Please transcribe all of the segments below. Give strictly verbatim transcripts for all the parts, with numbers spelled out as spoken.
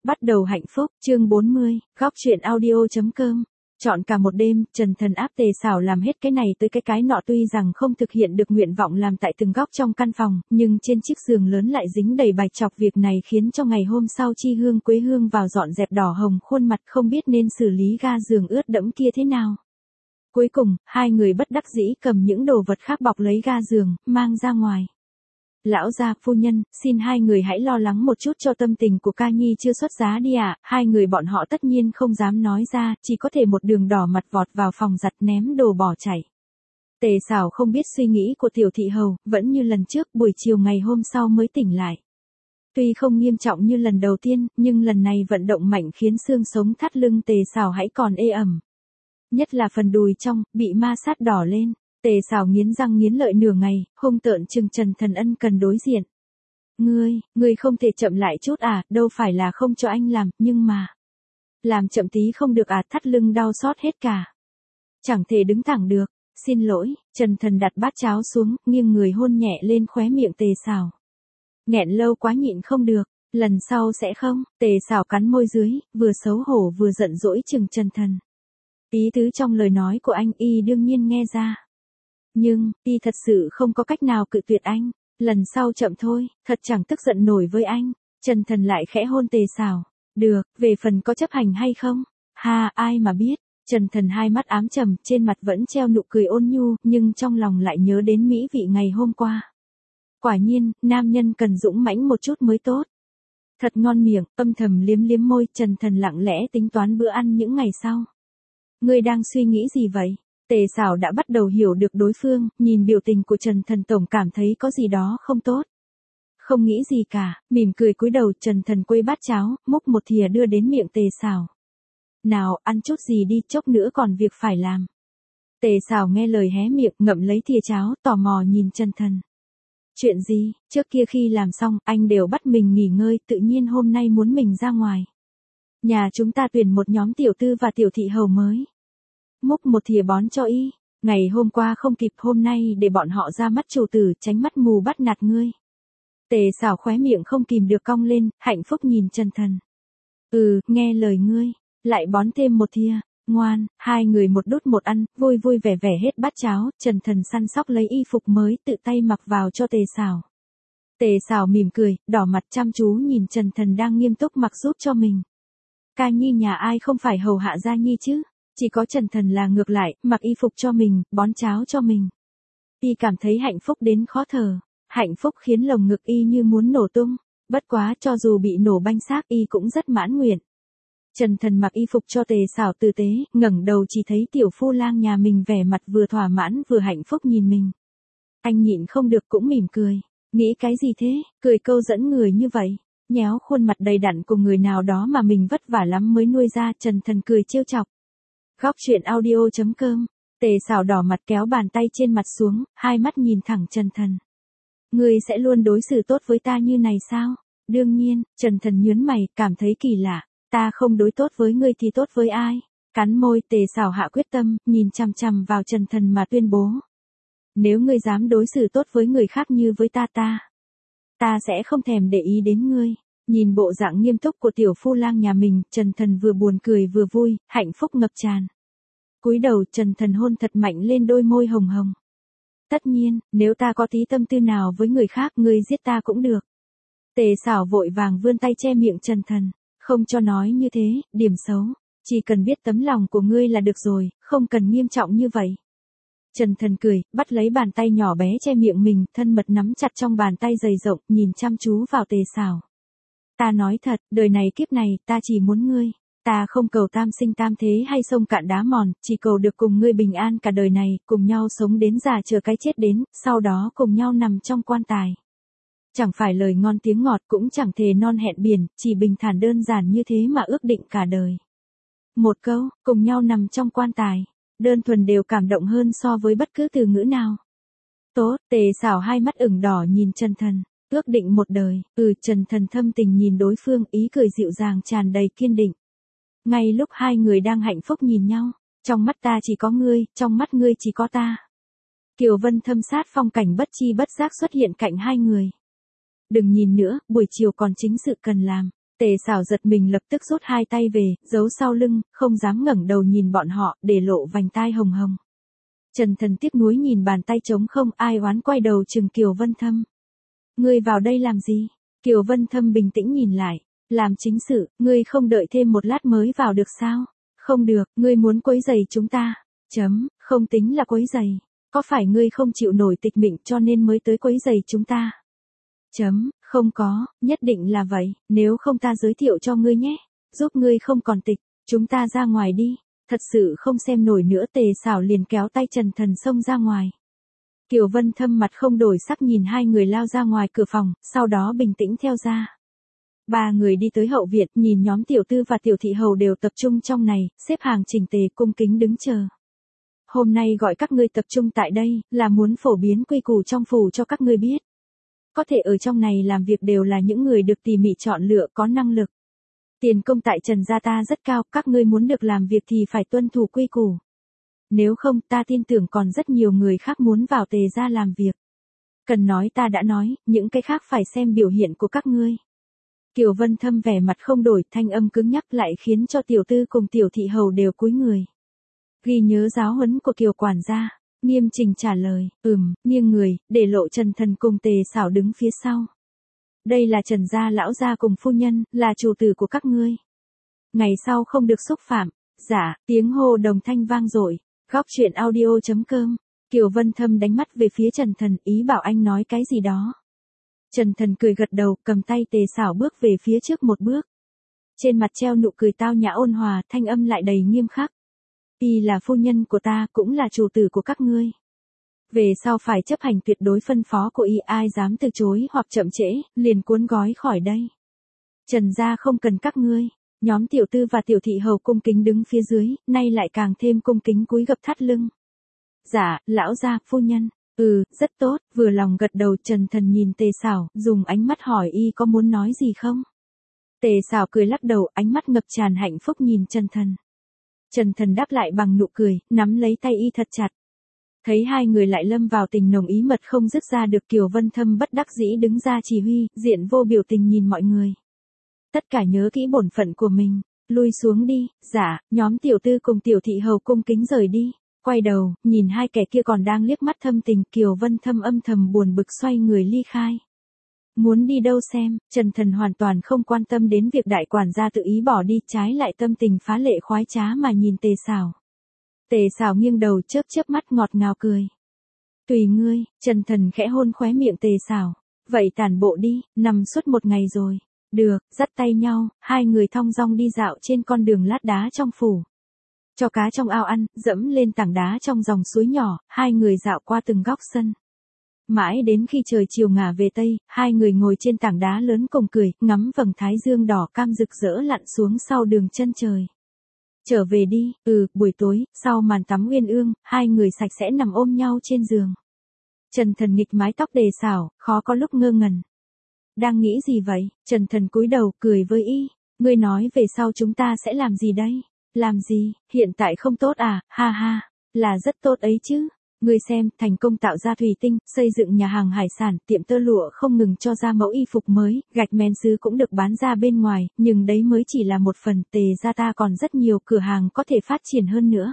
Bắt đầu hạnh phúc, chương bốn mươi, góc truyện audio.com. Chọn cả một đêm, Trần Thần áp Tề Sảo làm hết cái này tới cái cái nọ, tuy rằng không thực hiện được nguyện vọng làm tại từng góc trong căn phòng, nhưng trên chiếc giường lớn lại dính đầy bạch trọc. Việc này khiến cho ngày hôm sau Chi Hương Quế Hương vào dọn dẹp đỏ hồng khuôn mặt, không biết nên xử lý ga giường ướt đẫm kia thế nào. Cuối cùng, hai người bất đắc dĩ cầm những đồ vật khác bọc lấy ga giường, mang ra ngoài. Lão gia, phu nhân, xin hai người hãy lo lắng một chút cho tâm tình của ca nhi chưa xuất giá đi ạ. À. Hai người bọn họ tất nhiên không dám nói ra, chỉ có thể một đường đỏ mặt vọt vào phòng giặt ném đồ bỏ chạy. Tề Sảo không biết suy nghĩ của tiểu thị hầu, vẫn như lần trước, buổi chiều ngày hôm sau mới tỉnh lại. Tuy không nghiêm trọng như lần đầu tiên, nhưng lần này vận động mạnh khiến xương sống thắt lưng Tề Sảo hãy còn ê ẩm. Nhất là phần đùi trong, bị ma sát đỏ lên. Tề Sảo nghiến răng nghiến lợi nửa ngày, hung tợn chừng Trần Thần ân cần đối diện. Ngươi, ngươi không thể chậm lại chút à, đâu phải là không cho anh làm, nhưng mà... Làm chậm tí không được à, thắt lưng đau xót hết cả. Chẳng thể đứng thẳng được, xin lỗi, Trần Thần đặt bát cháo xuống, nghiêng người hôn nhẹ lên khóe miệng Tề Sảo. Nghẹn lâu quá nhịn không được, lần sau sẽ không, Tề Sảo cắn môi dưới, vừa xấu hổ vừa giận dỗi chừng Trần Thần. Ý tứ trong lời nói của anh y đương nhiên nghe ra. Nhưng, y thật sự không có cách nào cự tuyệt anh, lần sau chậm thôi, thật chẳng tức giận nổi với anh. Trần Thần lại khẽ hôn Tề Sảo. Được, về phần có chấp hành hay không? Ha, ai mà biết. Trần Thần hai mắt ám trầm, trên mặt vẫn treo nụ cười ôn nhu, nhưng trong lòng lại nhớ đến mỹ vị ngày hôm qua. Quả nhiên, nam nhân cần dũng mãnh một chút mới tốt. Thật ngon miệng, âm thầm liếm liếm môi, Trần Thần lặng lẽ tính toán bữa ăn những ngày sau. Ngươi đang suy nghĩ gì vậy? Tề Sảo đã bắt đầu hiểu được đối phương, nhìn biểu tình của Trần Thần tổng cảm thấy có gì đó không tốt. Không nghĩ gì cả, mỉm cười cúi đầu, Trần Thần quây bát cháo, múc một thìa đưa đến miệng Tề Sảo. Nào, ăn chút gì đi, chốc nữa còn việc phải làm. Tề Sảo nghe lời hé miệng, ngậm lấy thìa cháo, tò mò nhìn Trần Thần. Chuyện gì, trước kia khi làm xong, anh đều bắt mình nghỉ ngơi, tự nhiên hôm nay muốn mình ra ngoài. Nhà chúng ta tuyển một nhóm tiểu tư và tiểu thị hầu mới. Múc một thìa bón cho y, ngày hôm qua không kịp, hôm nay để bọn họ ra mắt chủ tử, tránh mắt mù bắt nạt ngươi. Tề Sảo khóe miệng không kìm được cong lên, hạnh phúc nhìn Trần Thần. Ừ, nghe lời ngươi, lại bón thêm một thìa, ngoan, hai người một đút một ăn, vui vui vẻ vẻ hết bát cháo. Trần Thần săn sóc lấy y phục mới, tự tay mặc vào cho Tề Sảo. Tề Sảo mỉm cười, đỏ mặt chăm chú nhìn Trần Thần đang nghiêm túc mặc giúp cho mình. Ca nhi nhà ai không phải hầu hạ gia nhi chứ? Chỉ có Trần Thần là ngược lại, mặc y phục cho mình, bón cháo cho mình. Y cảm thấy hạnh phúc đến khó thở, hạnh phúc khiến lồng ngực y như muốn nổ tung, bất quá cho dù bị nổ banh xác y cũng rất mãn nguyện. Trần Thần mặc y phục cho Tề Sảo tử tế, ngẩng đầu chỉ thấy tiểu phu lang nhà mình vẻ mặt vừa thỏa mãn vừa hạnh phúc nhìn mình. Anh nhịn không được cũng mỉm cười, nghĩ cái gì thế, cười câu dẫn người như vậy, nhéo khuôn mặt đầy đặn của người nào đó mà mình vất vả lắm mới nuôi ra. Trần Thần cười trêu chọc. Góc truyện audio.com. Tề Sảo đỏ mặt kéo bàn tay trên mặt xuống, hai mắt nhìn thẳng Trần Thần. Ngươi sẽ luôn đối xử tốt với ta như này sao? Đương nhiên, Trần Thần nhướng mày, cảm thấy kỳ lạ. Ta không đối tốt với ngươi thì tốt với ai? Cắn môi, Tề Sảo hạ quyết tâm, nhìn chằm chằm vào Trần Thần mà tuyên bố. Nếu ngươi dám đối xử tốt với người khác như với ta ta, ta sẽ không thèm để ý đến ngươi. Nhìn bộ dạng nghiêm túc của tiểu phu lang nhà mình, Trần Thần vừa buồn cười vừa vui, hạnh phúc ngập tràn. Cúi đầu, Trần Thần hôn thật mạnh lên đôi môi hồng hồng. Tất nhiên, nếu ta có tí tâm tư nào với người khác, ngươi giết ta cũng được. Tề Sảo vội vàng vươn tay che miệng Trần Thần, không cho nói như thế, điểm xấu. Chỉ cần biết tấm lòng của ngươi là được rồi, không cần nghiêm trọng như vậy. Trần Thần cười, bắt lấy bàn tay nhỏ bé che miệng mình, thân mật nắm chặt trong bàn tay dày rộng, nhìn chăm chú vào Tề Sảo. Ta nói thật, đời này kiếp này, ta chỉ muốn ngươi. Ta không cầu tam sinh tam thế hay sông cạn đá mòn, chỉ cầu được cùng ngươi bình an cả đời này, cùng nhau sống đến già chờ cái chết đến, sau đó cùng nhau nằm trong quan tài. Chẳng phải lời ngon tiếng ngọt, cũng chẳng thề non hẹn biển, chỉ bình thản đơn giản như thế mà ước định cả đời. Một câu, cùng nhau nằm trong quan tài, đơn thuần đều cảm động hơn so với bất cứ từ ngữ nào. Tốt, Tề Sảo hai mắt ửng đỏ nhìn Trần Thần. Ước định một đời, ừ, Trần Thần thâm tình nhìn đối phương, ý cười dịu dàng tràn đầy kiên định. Ngay lúc hai người đang hạnh phúc nhìn nhau, trong mắt ta chỉ có ngươi, trong mắt ngươi chỉ có ta. Kiều Vân thâm sát phong cảnh bất chi bất giác xuất hiện cạnh hai người. Đừng nhìn nữa, buổi chiều còn chính sự cần làm. Tề Sảo giật mình lập tức rút hai tay về, giấu sau lưng, không dám ngẩng đầu nhìn bọn họ, để lộ vành tai hồng hồng. Trần Thần tiếc nuối nhìn bàn tay trống không, ai oán quay đầu chừng Kiều Vân Thâm. Ngươi vào đây làm gì? Kiều Vân Thâm bình tĩnh nhìn lại. Làm chính sự, ngươi không đợi thêm một lát mới vào được sao? Không được, ngươi muốn quấy rầy chúng ta. Chấm, không tính là quấy rầy. Có phải ngươi không chịu nổi tịch mịch cho nên mới tới quấy rầy chúng ta? Chấm, không có, nhất định là vậy, nếu không ta giới thiệu cho ngươi nhé. Giúp ngươi không còn tịch, chúng ta ra ngoài đi. Thật sự không xem nổi nữa. Tề Sảo liền kéo tay Trần Thần xông ra ngoài. Kiều Vân Thâm mặt không đổi sắc nhìn hai người lao ra ngoài cửa phòng, sau đó bình tĩnh theo ra. Ba người đi tới hậu viện, nhìn nhóm tiểu tư và tiểu thị hầu đều tập trung trong này, xếp hàng chỉnh tề cung kính đứng chờ. Hôm nay gọi các ngươi tập trung tại đây, là muốn phổ biến quy củ trong phủ cho các ngươi biết. Có thể ở trong này làm việc đều là những người được tỉ mỉ chọn lựa có năng lực. Tiền công tại Trần gia ta rất cao, các ngươi muốn được làm việc thì phải tuân thủ quy củ. Nếu không, ta tin tưởng còn rất nhiều người khác muốn vào Tề gia làm việc. Cần nói ta đã nói, những cái khác phải xem biểu hiện của các ngươi. Kiều Vân Thâm vẻ mặt không đổi, thanh âm cứng nhắc lại khiến cho tiểu tư cùng tiểu thị hầu đều cúi người. Ghi nhớ giáo huấn của Kiều quản gia, nghiêm chỉnh trả lời, ừm, nghiêng người, để lộ Trần Thần cùng Tề Sảo đứng phía sau. Đây là Trần gia lão gia cùng phu nhân, là chủ tử của các ngươi. Ngày sau không được xúc phạm. Dạ, tiếng hô đồng thanh vang dội. Góc truyện audio chấm com. Kiều Vân Thâm đánh mắt về phía Trần Thần, ý bảo anh nói cái gì đó. Trần Thần cười gật đầu, cầm tay Tề Sảo bước về phía trước một bước. Trên mặt treo nụ cười tao nhã ôn hòa, thanh âm lại đầy nghiêm khắc. Y là phu nhân của ta, cũng là chủ tử của các ngươi. Về sau phải chấp hành tuyệt đối phân phó của y, ai dám từ chối hoặc chậm trễ, liền cuốn gói khỏi đây. Trần gia không cần các ngươi. Nhóm tiểu tư và tiểu thị hầu cung kính đứng phía dưới, nay lại càng thêm cung kính cúi gập thắt lưng. Dạ, lão gia, phu nhân. Ừ, rất tốt, vừa lòng gật đầu. Trần Thần nhìn Tề Sảo, dùng ánh mắt hỏi y có muốn nói gì không? Tề Sảo cười lắc đầu, ánh mắt ngập tràn hạnh phúc nhìn Trần Thần. Trần Thần đáp lại bằng nụ cười, nắm lấy tay y thật chặt. Thấy hai người lại lâm vào tình nồng ý mật không dứt ra được, Kiều Vân Thâm bất đắc dĩ đứng ra chỉ huy, diện vô biểu tình nhìn mọi người. Tất cả nhớ kỹ bổn phận của mình, lui xuống đi. Dạ, nhóm tiểu tư cùng tiểu thị hầu cung kính rời đi. Quay đầu, nhìn hai kẻ kia còn đang liếc mắt thâm tình, Kiều Vân Thâm âm thầm buồn bực xoay người ly khai. Muốn đi đâu xem? Trần Thần hoàn toàn không quan tâm đến việc đại quản gia tự ý bỏ đi, trái lại tâm tình phá lệ khoái trá mà nhìn Tề Sảo. Tề Sảo nghiêng đầu chớp chớp mắt ngọt ngào cười. Tùy ngươi. Trần Thần khẽ hôn khóe miệng Tề Sảo. Vậy tản bộ đi, nằm suốt một ngày rồi. Được, dắt tay nhau, hai người thong dong đi dạo trên con đường lát đá trong phủ. Cho cá trong ao ăn, dẫm lên tảng đá trong dòng suối nhỏ, hai người dạo qua từng góc sân. Mãi đến khi trời chiều ngả về tây, hai người ngồi trên tảng đá lớn cùng cười, ngắm vầng thái dương đỏ cam rực rỡ lặn xuống sau đường chân trời. Trở về đi. Ừ, buổi tối, sau màn tắm uyên ương, hai người sạch sẽ nằm ôm nhau trên giường. Trần Thần nghịch mái tóc Tề Sảo, khó có lúc ngơ ngẩn. Đang nghĩ gì vậy? Trần Thần cúi đầu, cười với y. Ngươi nói về sau chúng ta sẽ làm gì đây? Làm gì? Hiện tại không tốt à? Ha ha, là rất tốt ấy chứ. Ngươi xem, thành công tạo ra thủy tinh, xây dựng nhà hàng hải sản, tiệm tơ lụa không ngừng cho ra mẫu y phục mới, gạch men sứ cũng được bán ra bên ngoài, nhưng đấy mới chỉ là một phần. Tề gia ta còn rất nhiều cửa hàng có thể phát triển hơn nữa.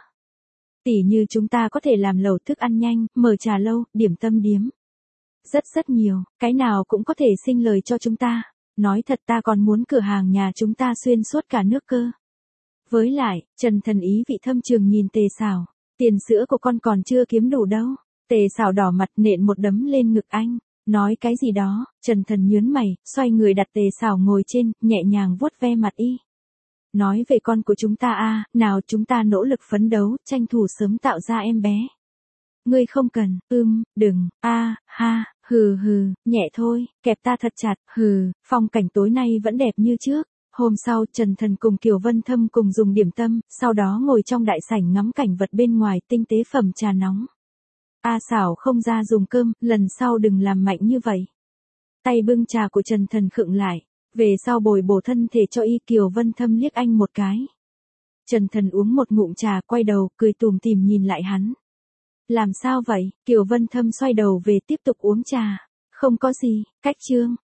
Tỉ như chúng ta có thể làm lẩu thức ăn nhanh, mở trà lâu, điểm tâm điếm. Rất rất nhiều, cái nào cũng có thể sinh lời cho chúng ta. Nói thật ta còn muốn cửa hàng nhà chúng ta xuyên suốt cả nước cơ. Với lại, Trần Thần ý vị thâm trường nhìn Tề Sảo. Tiền sữa của con còn chưa kiếm đủ đâu. Tề Sảo đỏ mặt nện một đấm lên ngực anh. Nói cái gì đó? Trần Thần nhướng mày, xoay người đặt Tề Sảo ngồi trên, nhẹ nhàng vuốt ve mặt y. Nói về con của chúng ta a, nào chúng ta nỗ lực phấn đấu, tranh thủ sớm tạo ra em bé. Ngươi không cần, ưm, đừng, a, ha, hừ hừ, nhẹ thôi, kẹp ta thật chặt, hừ, phong cảnh tối nay vẫn đẹp như trước. Hôm sau, Trần Thần cùng Kiều Vân Thâm cùng dùng điểm tâm, sau đó ngồi trong đại sảnh ngắm cảnh vật bên ngoài, tinh tế phẩm trà nóng. A Sảo không ra dùng cơm, lần sau đừng làm mạnh như vậy. Tay bưng trà của Trần Thần khựng lại, về sau bồi bổ thân thể cho y. Kiều Vân Thâm liếc anh một cái. Trần Thần uống một ngụm trà, quay đầu, cười tủm tỉm nhìn lại hắn. Làm sao vậy? Kiều Vân Thâm xoay đầu về tiếp tục uống trà. Không có gì, cách chương.